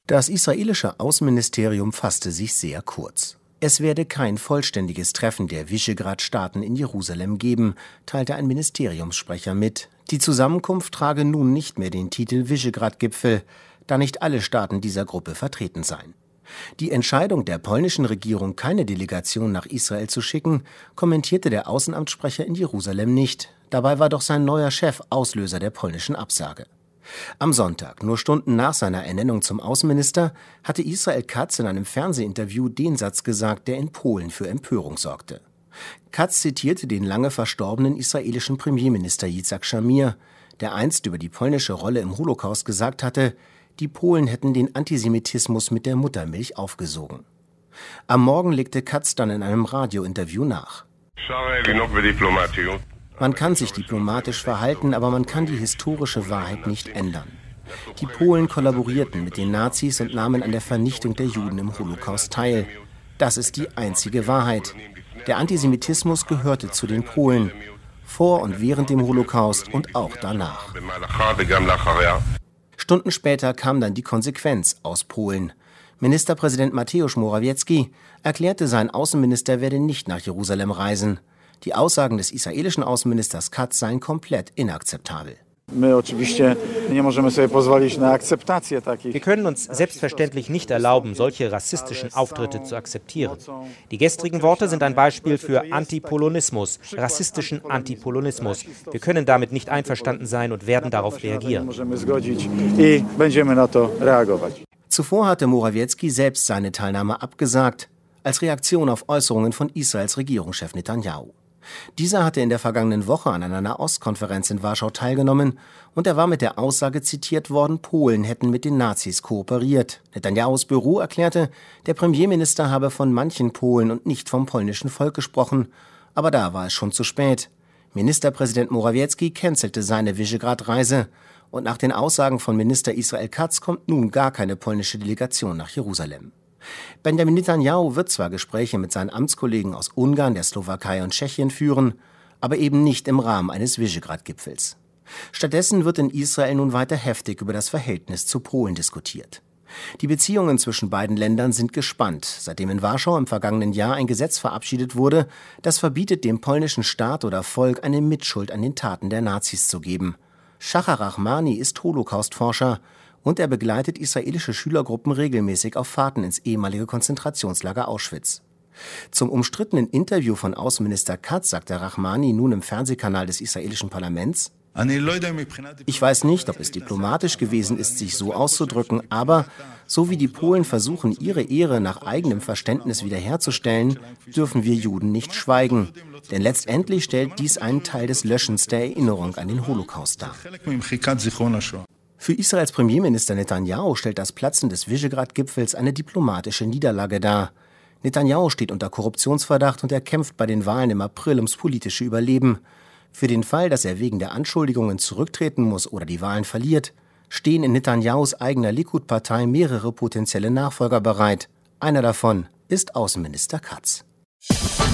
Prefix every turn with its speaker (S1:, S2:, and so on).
S1: Das israelische Außenministerium fasste sich sehr kurz. Es werde kein vollständiges Treffen der Visegrad-Staaten in Jerusalem geben, teilte ein Ministeriumssprecher mit. Die Zusammenkunft trage nun nicht mehr den Titel Visegrad-Gipfel, da nicht alle Staaten dieser Gruppe vertreten seien. Die Entscheidung der polnischen Regierung, keine Delegation nach Israel zu schicken, kommentierte der Außenamtssprecher in Jerusalem nicht. Dabei war doch sein neuer Chef Auslöser der polnischen Absage. Am Sonntag, nur Stunden nach seiner Ernennung zum Außenminister, hatte Israel Katz in einem Fernsehinterview den Satz gesagt, der in Polen für Empörung sorgte. Katz zitierte den lange verstorbenen israelischen Premierminister Yitzhak Shamir, der einst über die polnische Rolle im Holocaust gesagt hatte, die Polen hätten den Antisemitismus mit der Muttermilch aufgesogen. Am Morgen legte Katz dann in einem Radiointerview nach. Man kann sich diplomatisch verhalten, aber man kann die historische Wahrheit nicht ändern. Die Polen kollaborierten mit den Nazis und nahmen an der Vernichtung der Juden im Holocaust teil. Das ist die einzige Wahrheit. Der Antisemitismus gehörte zu den Polen, vor und während dem Holocaust und auch danach. Stunden später kam dann die Konsequenz aus Polen. Ministerpräsident Mateusz Morawiecki erklärte, sein Außenminister werde nicht nach Jerusalem reisen. Die Aussagen des israelischen Außenministers Katz seien komplett inakzeptabel.
S2: Wir können uns selbstverständlich nicht erlauben, solche rassistischen Auftritte zu akzeptieren. Die gestrigen Worte sind ein Beispiel für Antipolonismus, rassistischen Antipolonismus. Wir können damit nicht einverstanden sein und werden darauf reagieren.
S1: Zuvor hatte Morawiecki selbst seine Teilnahme abgesagt, als Reaktion auf Äußerungen von Israels Regierungschef Netanyahu. Dieser hatte in der vergangenen Woche an einer Nahostkonferenz in Warschau teilgenommen und er war mit der Aussage zitiert worden, Polen hätten mit den Nazis kooperiert. Netanyahus Büro erklärte, der Premierminister habe von manchen Polen und nicht vom polnischen Volk gesprochen, aber da war es schon zu spät. Ministerpräsident Morawiecki cancelte seine Visegrad-Reise und nach den Aussagen von Minister Israel Katz kommt nun gar keine polnische Delegation nach Jerusalem. Benjamin Netanyahu wird zwar Gespräche mit seinen Amtskollegen aus Ungarn, der Slowakei und Tschechien führen, aber eben nicht im Rahmen eines Visegrad-Gipfels. Stattdessen wird in Israel nun weiter heftig über das Verhältnis zu Polen diskutiert. Die Beziehungen zwischen beiden Ländern sind gespannt, seitdem in Warschau im vergangenen Jahr ein Gesetz verabschiedet wurde, das verbietet, dem polnischen Staat oder Volk eine Mitschuld an den Taten der Nazis zu geben. Shachar Rahmani ist Holocaustforscher und er begleitet israelische Schülergruppen regelmäßig auf Fahrten ins ehemalige Konzentrationslager Auschwitz. Zum umstrittenen Interview von Außenminister Katz sagte Rahmani nun im Fernsehkanal des israelischen Parlaments: Ich weiß nicht, ob es diplomatisch gewesen ist, sich so auszudrücken, aber so wie die Polen versuchen, ihre Ehre nach eigenem Verständnis wiederherzustellen, dürfen wir Juden nicht schweigen. Denn letztendlich stellt dies einen Teil des Löschens der Erinnerung an den Holocaust dar. Für Israels Premierminister Netanyahu stellt das Platzen des Visegrad-Gipfels eine diplomatische Niederlage dar. Netanyahu steht unter Korruptionsverdacht und er kämpft bei den Wahlen im April ums politische Überleben. Für den Fall, dass er wegen der Anschuldigungen zurücktreten muss oder die Wahlen verliert, stehen in Netanyahus eigener Likud-Partei mehrere potenzielle Nachfolger bereit. Einer davon ist Außenminister Katz.